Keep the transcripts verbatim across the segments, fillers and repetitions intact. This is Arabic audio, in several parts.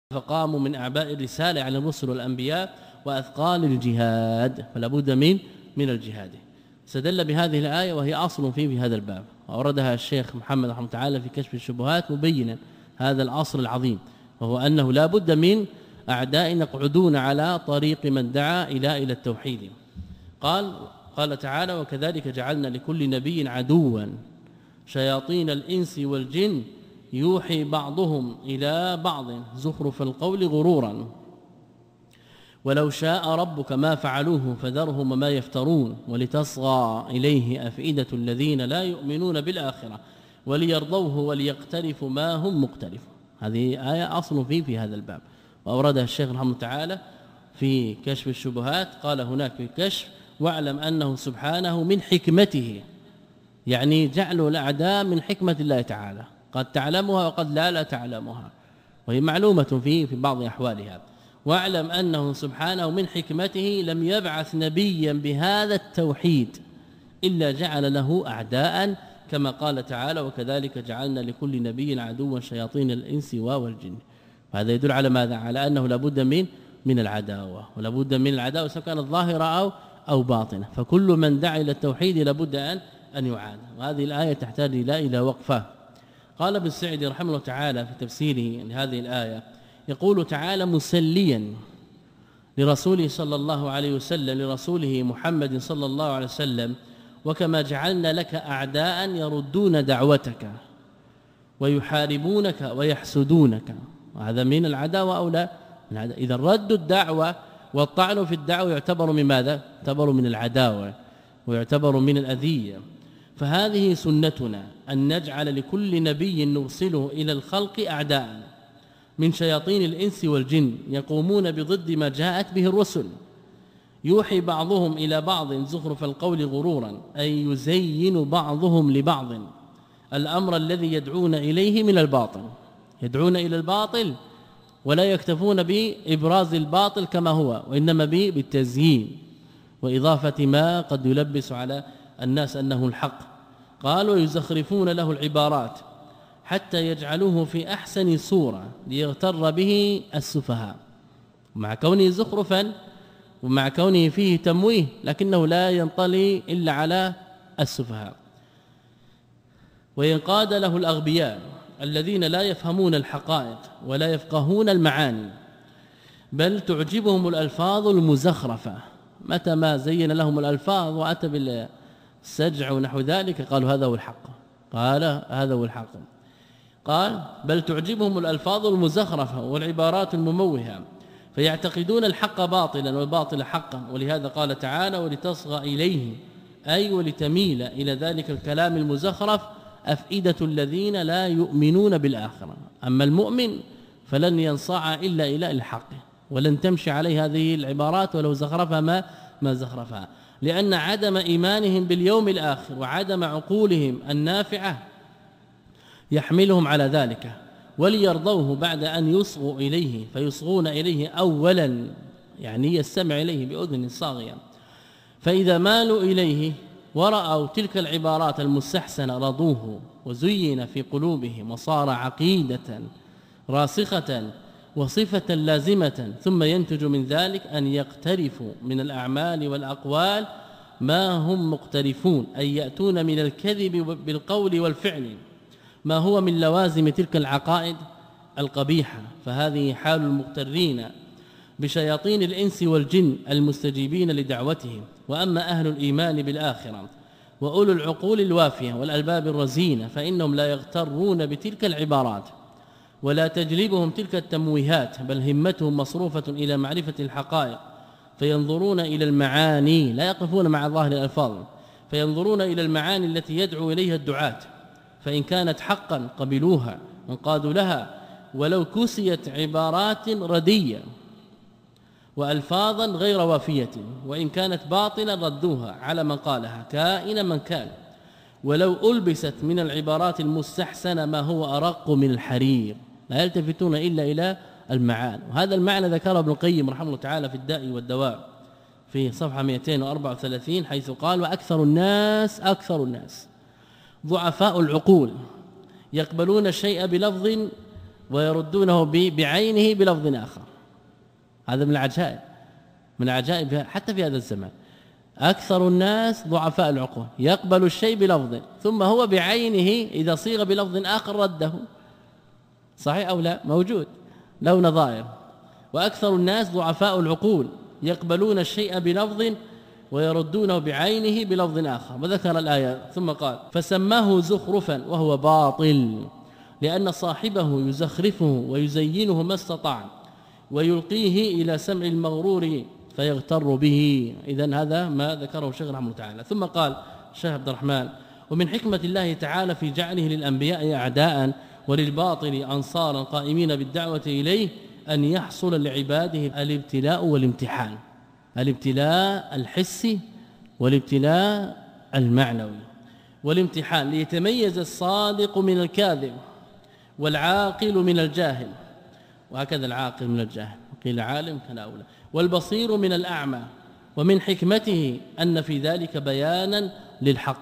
فقاموا من أعباء الرسالة على الرسل والأنبياء وأثقال الجهاد، فلا بد من من الجهاد. استدل بهذه الآية وهي أصل في في هذا الباب، وأوردها الشيخ محمد رحمه الله تعالى في كشف الشبهات مبينا هذا الأصل العظيم، وهو أنه لا بد من أعداء يقعدون على طريق من دعا إلى إلى التوحيد. قال قال تعالى: وكذلك جعلنا لكل نبي عدوا شياطين الإنس والجن يوحي بعضهم إلى بعض زخرف القول غرورا ولو شاء ربك ما فعلوه فذرهم وما يفترون ولتصغى إليه أفئدة الذين لا يؤمنون بالآخرة وليرضوه وليقترفوا ما هم مقترفون. هذه آية أصل فيه في هذا الباب، وأوردها الشيخ رحمه الله تعالى في كشف الشبهات. قال هناك في كشف: واعلم أنه سبحانه من حكمته، يعني جعل الأعداء من حكمة الله تعالى، قد تعلمها وقد لا لا تعلمها، وهي معلومة في في بعض أحوالها. واعلم أنه سبحانه من حكمته لم يبعث نبيا بهذا التوحيد إلا جعل له أعداء، كما قال تعالى: وكذلك جعلنا لكل نبي عدوا شياطين الإنس والجن. هذا يدل على ماذا؟ على أنه لابد من من العداوة، ولابد من العداوة سواء كانت ظاهرة أو أو باطنة، فكل من دعا إلى التوحيد لابد أن أن يعاد. وهذه الآية تحتاج إلى إلى وقفة. قال ابن السعدي رحمه الله تعالى في تفسيره لهذه الآية، يقول تعالى مسليا لرسوله صلى الله عليه وسلم لرسوله محمد صلى الله عليه وسلم: وكما جعلنا لك أعداء يردون دعوتك ويحاربونك ويحسدونك. وهذا من العداوة أو لا؟ إذا رد الدعوة والطعن في الدعوة يعتبر من ماذا؟ يعتبر من العداوة ويعتبر من الأذية. فهذه سنتنا أن نجعل لكل نبي نرسله إلى الخلق أعداء من شياطين الإنس والجن يقومون بضد ما جاءت به الرسل، يوحي بعضهم إلى بعض زخرف القول غرورا، أي يزين بعضهم لبعض الأمر الذي يدعون إليه من الباطل، يدعون إلى الباطل ولا يكتفون بإبراز الباطل كما هو، وإنما بالتزيين وإضافة ما قد يلبس على الناس أنه الحق. قال: ويزخرفون له العبارات حتى يجعلوه في أحسن صورة ليغتر به السفهاء، مع كونه زخرفا ومع كونه فيه تمويه، لكنه لا ينطلي إلا على السفهاء. وينقاد له الأغبياء الذين لا يفهمون الحقائق ولا يفقهون المعاني، بل تعجبهم الألفاظ المزخرفة. متى ما زين لهم الألفاظ وأتى بالسجع ونحو ذلك قالوا هذا هو الحق، قال هذا هو الحق. قال: بل تعجبهم الألفاظ المزخرفة والعبارات المموهة، فيعتقدون الحق باطلا والباطل حقا. ولهذا قال تعالى: ولتصغى إليه، أي ولتميل إلى ذلك الكلام المزخرف أفئدة الذين لا يؤمنون بالآخرة. أما المؤمن فلن ينصاع إلا إلى الحق، ولن تمشي عليه هذه العبارات ولو زخرفها ما ما زخرفها، لأن عدم إيمانهم باليوم الآخر وعدم عقولهم النافعة يحملهم على ذلك. وليرضوه بعد أن يصغوا إليه، فيصغون إليه أولا يعني يستمع إليه بأذن صاغية، فإذا مالوا إليه ورأوا تلك العبارات المستحسنة رضوه وزين في قلوبهم وصار عقيدة راسخة وصفة لازمة، ثم ينتج من ذلك أن يقترفوا من الأعمال والأقوال ما هم مقترفون، أي يأتون من الكذب بالقول والفعل ما هو من لوازم تلك العقائد القبيحة. فهذه حال المغترين بشياطين الإنس والجن المستجيبين لدعوتهم. وأما أهل الإيمان بالآخرة وأولو العقول الوافية والألباب الرزينة فإنهم لا يغترون بتلك العبارات ولا تجلبهم تلك التمويهات، بل همتهم مصروفة إلى معرفة الحقائق، فينظرون إلى المعاني، لا يقفون مع ظاهر الألفاظ، فينظرون إلى المعاني التي يدعو إليها الدعاة، فإن كانت حقا قبلوها وانقادوا لها، ولو كسيت عبارات ردية وألفاظا غير وافية، وإن كانت باطلا ردوها على من قالها كائنا من كان، ولو ألبست من العبارات المستحسنة ما هو أرق من الحرير، لا يلتفتون إلا إلى المعاني. وهذا المعنى ذكره ابن القيم رحمه الله تعالى في الداء والدواء في صفحة مئتين وأربعة وثلاثين، حيث قال: وأكثر الناس أكثر الناس ضعفاء العقول، يقبلون الشيء بلفظ ويردونه بعينه بلفظ آخر. هذا من العجائب من العجائب حتى في هذا الزمان. أكثر الناس ضعفاء العقول، يقبل الشيء بلفظ ثم هو بعينه إذا صيغ بلفظ آخر رده. صحيح أو لا؟ موجود له نظائر. وأكثر الناس ضعفاء العقول يقبلون الشيء بلفظ ويردونه بعينه بلفظ آخر. وذكر الآية ثم قال فسماه زخرفا وهو باطل لأن صاحبه يزخرفه ويزينه ما استطاع ويلقيه إلى سمع المغرور فيغتر به. إذن هذا ما ذكره الشيخ رحمه الله تعالى. ثم قال الشيخ عبد الرحمن ومن حكمة الله تعالى في جعله للأنبياء أعداء وللباطل أنصارا قائمين بالدعوة إليه أن يحصل لعباده الابتلاء والامتحان، الابتلاء الحسي والابتلاء المعنوي. والامتحان ليتميز الصادق من الكاذب والعاقل من الجاهل، وهكذا العاقل من الجاهل، قيل عالم كان أولى، والبصير من الأعمى. ومن حكمته أن في ذلك بيانا للحق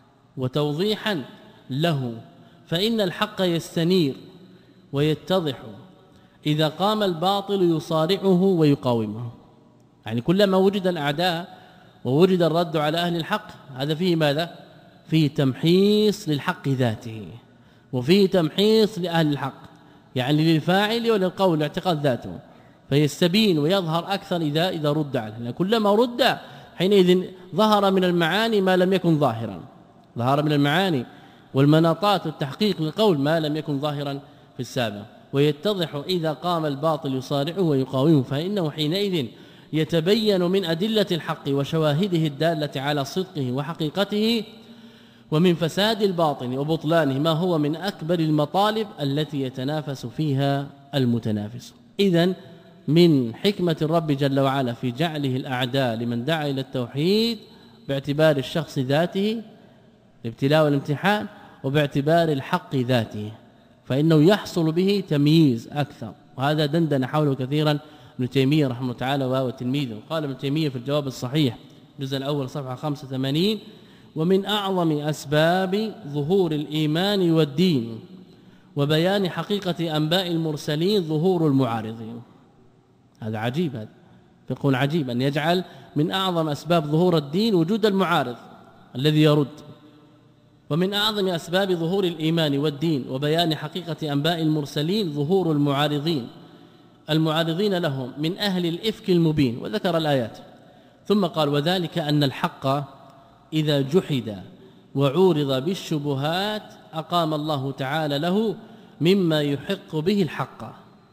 وتوضيحا له، فإن الحق يستنير ويتضح إذا قام الباطل يصارعه ويقاومه. يعني كلما وجد الأعداء ووجد الرد على أهل الحق هذا فيه ماذا؟ فيه تمحيص للحق ذاته وفيه تمحيص لأهل الحق، يعني للفاعل وللقول الاعتقاد ذاته، فيستبين ويظهر أكثر إذا إذا رد عليه. كلما رد حينئذ ظهر من المعاني ما لم يكن ظاهرا، ظهر من المعاني والمناطات والتحقيق للقول ما لم يكن ظاهرا في السابق، ويتضح إذا قام الباطل يصارعه ويقاومه، فإنه حينئذ يتبين من أدلة الحق وشواهده الدالة على صدقه وحقيقته ومن فساد الباطل وبطلانه ما هو من أكبر المطالب التي يتنافس فيها المتنافس. إذن من حكمة الرب جل وعلا في جعله الأعداء لمن دعا إلى التوحيد باعتبار الشخص ذاته الابتلاء والامتحان وباعتبار الحق ذاته، فإنه يحصل به تمييز أكثر. وهذا دندن حوله كثيرا ابن تيمية رحمه الله تعالى وهو تلميذه. قال ابن تيمية في الجواب الصحيح الجزء الأول صفحة خمسة وثمانين ومن أعظم أسباب ظهور الإيمان والدين وبيان حقيقة أنباء المرسلين ظهور المعارضين. هذا عجيب، هذا فقه عجيب أن يجعل من أعظم أسباب ظهور الدين وجود المعارض الذي يرد. ومن أعظم أسباب ظهور الإيمان والدين وبيان حقيقة أنباء المرسلين ظهور المعارضين المعارضين لهم من أهل الإفك المبين، وذكر الآيات. ثم قال وذلك أن الحق إذا جحد وعورض بالشبهات أقام الله تعالى له مما يحق به الحق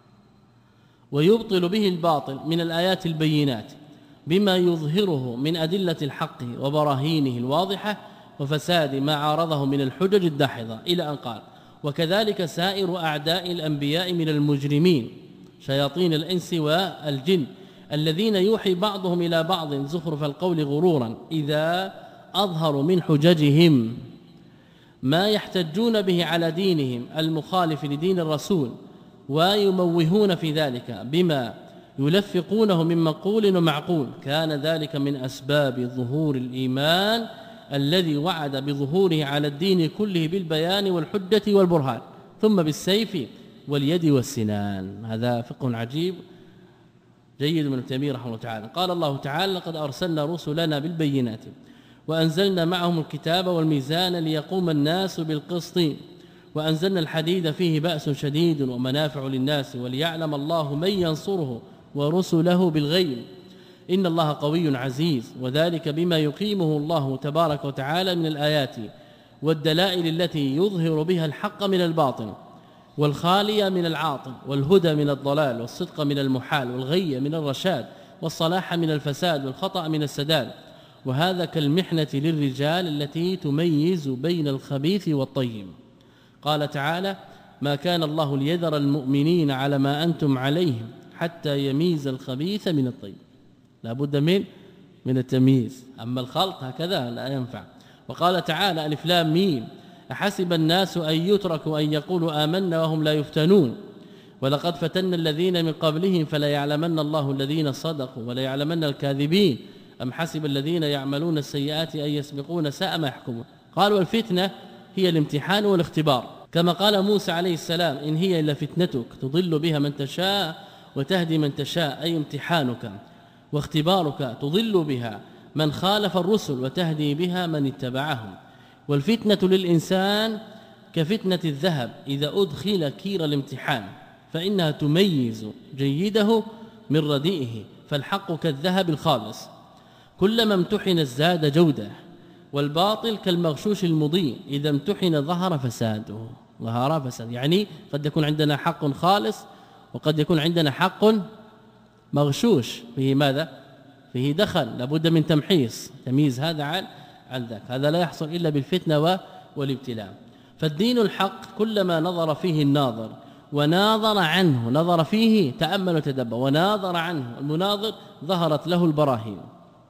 ويبطل به الباطل من الآيات البينات بما يظهره من أدلة الحق وبراهينه الواضحة وفساد ما عارضه من الحجج الداحضة، إلى أن قال وكذلك سائر أعداء الأنبياء من المجرمين شياطين الإنس والجن الذين يوحي بعضهم إلى بعض زخرف القول غرورا إذا أظهروا من حججهم ما يحتجون به على دينهم المخالف لدين الرسول ويموهون في ذلك بما يلفقونه من مقول ومعقول، كان ذلك من أسباب ظهور الإيمان الذي وعد بظهوره على الدين كله بالبيان والحجة والبرهان ثم بالسيف واليد والسنان. هذا فقه عجيب جيد من ابن تيمية رحمه الله تعالى. قال الله تعالى لقد أرسلنا رسلنا بالبينات وأنزلنا معهم الكتاب والميزان ليقوم الناس بالقسط وأنزلنا الحديد فيه بأس شديد ومنافع للناس وليعلم الله من ينصره ورسله بالغيب إن الله قوي عزيز، وذلك بما يقيمه الله تبارك وتعالى من الآيات والدلائل التي يظهر بها الحق من الباطل والخالية من العاطل والهدى من الضلال والصدق من المحال والغي من الرشاد والصلاح من الفساد والخطأ من السداد. وهذا كالمحنة للرجال التي تميز بين الخبيث والطيب. قال تعالى ما كان الله ليذر المؤمنين على ما أنتم عليه حتى يميز الخبيث من الطيب، لا بد من من التمييز، أما الخلط هكذا لا ينفع. وقال تعالى ألف لام ميم أحسب الناس أن يتركوا أن يقولوا آمنا وهم لا يفتنون ولقد فتنا الذين من قبلهم فلا يعلمن الله الذين صدقوا ولا يعلمن الكاذبين أم حسب الذين يعملون السيئات أن يسبقون ساء ما يحكمون. قالوا الفتنة هي الامتحان والاختبار كما قال موسى عليه السلام إن هي إلا فتنتك تضل بها من تشاء وتهدي من تشاء، أي امتحانك واختبارك تضل بها من خالف الرسل وتهدي بها من اتبعهم. والفتنة للإنسان كفتنة الذهب إذا أدخل كير الامتحان فإنها تميز جيده من رديئه، فالحق كالذهب الخالص كلما امتحن ازداد جودة، والباطل كالمغشوش المضيء إذا امتحن ظهر فساده. ظهر فساد يعني قد يكون عندنا حق خالص وقد يكون عندنا حق مغشوش فيه ماذا؟ فيه دخل، لابد من تمحيص تمييز هذا عن عن ذاك. هذا لا يحصل إلا بالفتنة والابتلاء. فالدين الحق كلما نظر فيه الناظر وناظر عنه، نظر فيه تأمل وتدبر وناظر عنه المناظر، ظهرت له البراهين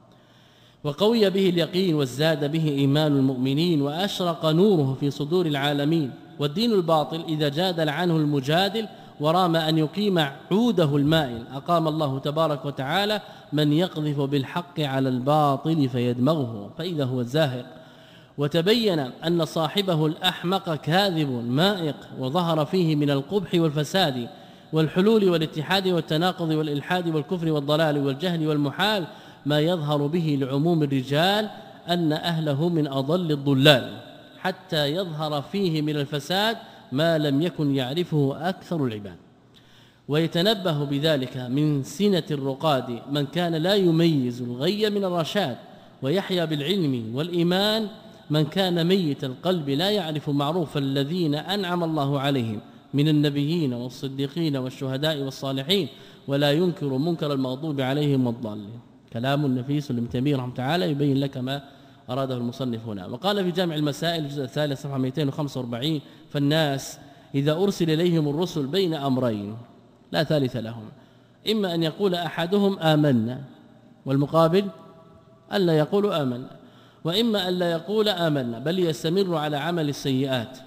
وقوي به اليقين وازداد به إيمان المؤمنين وأشرق نوره في صدور العالمين. والدين الباطل إذا جادل عنه المجادل ورام أن يقيم عوده المائل أقام الله تبارك وتعالى من يقذف بالحق على الباطل فيدمغه فإذا هو الزاهق. وتبين أن صاحبه الأحمق كاذب مائق، وظهر فيه من القبح والفساد والحلول والاتحاد والتناقض والإلحاد والكفر والضلال والجهل والمحال ما يظهر به لعموم الرجال أن أهله من أضل الضلال، حتى يظهر فيه من الفساد ما لم يكن يعرفه أكثر العباد. ويتنبه بذلك من سنة الرقاد من كان لا يميز الغي من الرشاد، ويحيى بالعلم والإيمان من كان ميت القلب لا يعرف معروف الذين أنعم الله عليهم من النبيين والصديقين والشهداء والصالحين، ولا ينكر منكر المغضوب عليهم والضالين. كلام نفيس لابن تيمية رحمه تعالى يبين لك ما أراده المصنف هنا. وقال في جامع المسائل الجزء الثالث صفحة مئتين وخمسة وأربعين: فالناس إذا أرسل إليهم الرسل بين أمرين لا ثالث لهم، إما أن يقول أحدهم آمنا والمقابل ألا يقول آمنا، وإما ألا يقول آمنا بل يستمر على عمل السيئات.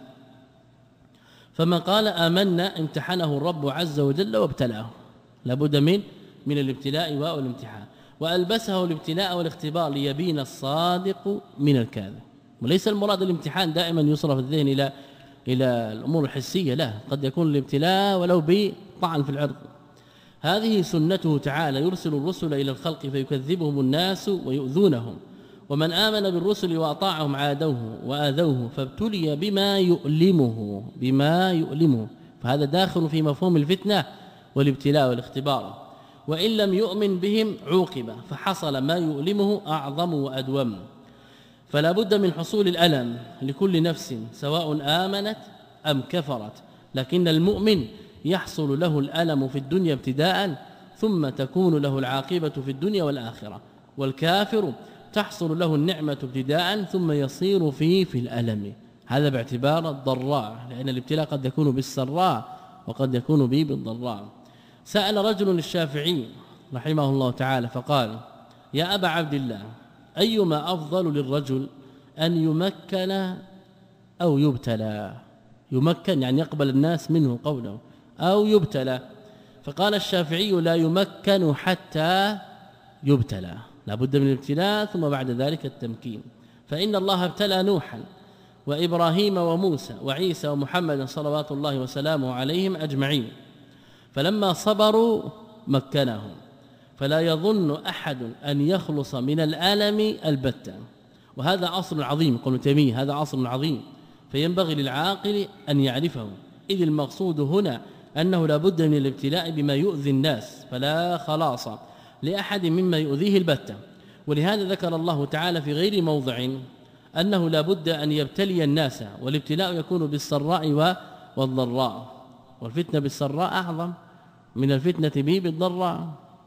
فمن قال آمنا امتحنه الرب عز وجل وابتلاه، لابد من من الابتلاء والامتحان، وألبسه الابتلاء والاختبار ليبين الصادق من الكاذب. وليس المراد الامتحان دائما يصرف الذهن إلى إلى الأمور الحسية، لا، قد يكون الابتلاء ولو بطعن في العرض. هذه سنته تعالى، يرسل الرسل إلى الخلق فيكذبهم الناس ويؤذونهم، ومن آمن بالرسل وأطاعهم عادوه وآذوه فابتلي بما يؤلمه بما يؤلمه فهذا داخل في مفهوم الفتنة والابتلاء والاختبار. وإن لم يؤمن بهم عوقب فحصل ما يؤلمه أعظم وأدوم. فلا بد من حصول الألم لكل نفس سواء آمنت أم كفرت، لكن المؤمن يحصل له الألم في الدنيا ابتداء ثم تكون له العاقبة في الدنيا والآخرة، والكافر تحصل له النعمة ابتداء ثم يصير فيه في الألم. هذا باعتبار الضراء، لأن الابتلاء قد يكون بالسراء وقد يكون به بالضراء. سأل رجل الشافعي رحمه الله تعالى فقال: يا أبا عبد الله، أيما أفضل للرجل أن يمكن أو يبتلى؟ يمكن يعني يقبل الناس منه قوله، أو يبتلى. فقال الشافعي: لا يمكن حتى يبتلى، لا بد من الابتلاء ثم بعد ذلك التمكين. فإن الله ابتلى نوحا وإبراهيم وموسى وعيسى ومحمد صلوات الله وسلامه عليهم أجمعين، فلما صبروا مكنهم. فلا يظن أحد أن يخلص من الألم البتة، وهذا أصل عظيم. قول ابن تيمية هذا أصل عظيم، فينبغي للعاقل أن يعرفه، إذ المقصود هنا أنه لا بد من الابتلاء بما يؤذي الناس، فلا خلاص لأحد مما يؤذيه البتة. ولهذا ذكر الله تعالى في غير موضع أنه لا بد أن يبتلي الناس، والابتلاء يكون بالسراء والضراء، والفتنة بالسراء أعظم من الفتنة به بالضراء.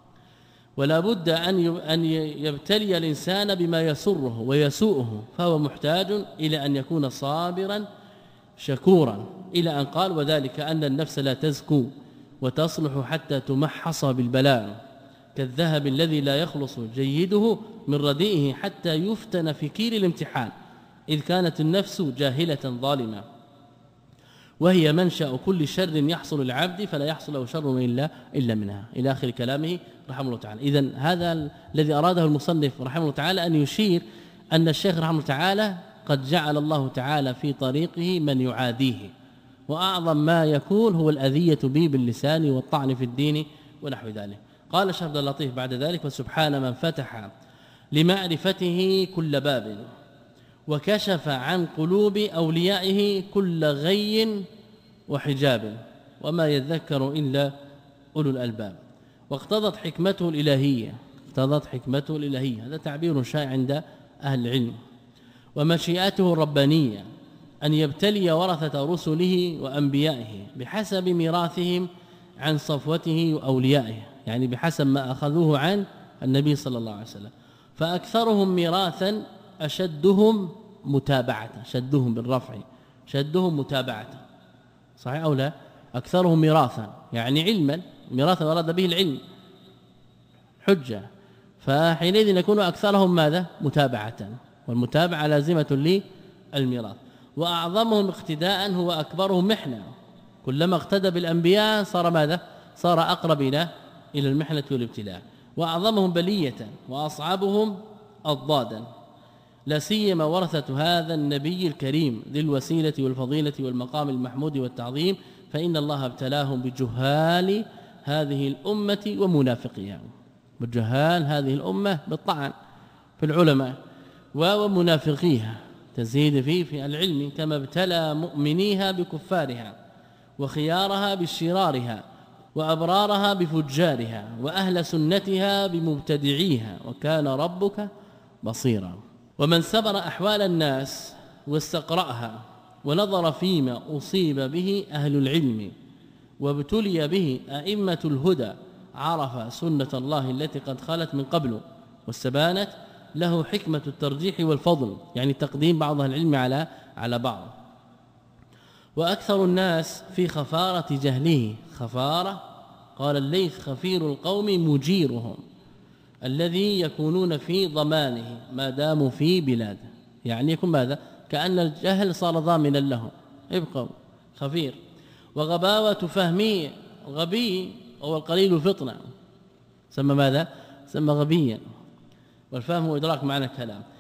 ولا بد أن أن يبتلي الإنسان بما يسره ويسوءه، فهو محتاج إلى أن يكون صابرا شكورا، إلى أن قال: وذلك أن النفس لا تزكو وتصلح حتى تمحص بالبلاء، كالذهب الذي لا يخلص جيده من رديئه حتى يفتن في كيل الامتحان، إذ كانت النفس جاهلة ظالمة، وهي منشأ كل شر يحصل العبد، فلا يحصل له شر إلا إلا منها، إلى آخر كلامه رحمه الله تعالى. إذن هذا الذي أراده المصنف رحمه الله تعالى أن يشير أن الشيخ رحمه الله تعالى قد جعل الله تعالى في طريقه من يعاديه، وأعظم ما يكون هو الأذية به باللسان والطعن في الدين ونحو ذلك. قال الشيخ عبد اللطيف بعد ذلك: وسبحان من فتح لمعرفته كل باب وكشف عن قلوب أوليائه كل غي وحجاب وما يذكر إلا أولو الألباب. واقتضت حكمته الإلهية اقتضت حكمته الإلهية هذا تعبير شائع عند أهل العلم، ومشيئته الربانية أن يبتلي ورثة رسله وأنبيائه بحسب ميراثهم عن صفوته وأوليائه، يعني بحسب ما أخذوه عن النبي صلى الله عليه وسلم. فأكثرهم ميراثا أشدهم متابعة، شدهم بالرفع، شدهم متابعة، صحيح أو لا؟ أكثرهم ميراثا يعني علما، ميراثا ورد به العلم حجة، فحينئذ يكون أكثرهم ماذا؟ متابعة، والمتابعة لازمة للميراث. وأعظمهم اقتداء هو أكبرهم محنة، كلما اقتدى بالأنبياء صار ماذا؟ صار أقرب إلى إلى المحنة والابتلاء. وأعظمهم بلية وأصعبهم أضدادا، لا سيما ورثة هذا النبي الكريم ذي الوسيلة والفضيلة والمقام المحمود والتعظيم، فإن الله ابتلاهم بجهال هذه الأمة ومنافقيها، بجهال هذه الأمة بالطعن في العلماء ومنافقيها، تزيد فيه في العلم، كما ابتلى مؤمنيها بكفارها وخيارها بشرارها وأبرارها بفجارها وأهل سنتها بمبتدعيها، وكان ربك بصيرا. ومن سبر أحوال الناس واستقرأها ونظر فيما أصيب به أهل العلم وابتلي به أئمة الهدى عرف سنة الله التي قد خلت من قبل واستبانت له حكمة الترجيح والفضل، يعني تقديم بعض العلم على على بعض. وأكثر الناس في خفارة جهله، خفارة قال الليث: خفير القوم مجيرهم، الذي يكونون في ضمانه ما داموا في بلاده، يعني يكون ماذا؟ كأن الجهل صار ضامنا لهم، ابقوا خفير. وغباوة فهمه، غبي هو القليل الفطنة، سمى ماذا؟ سمى غبيا، والفهم هو إدراك معنى الكلام.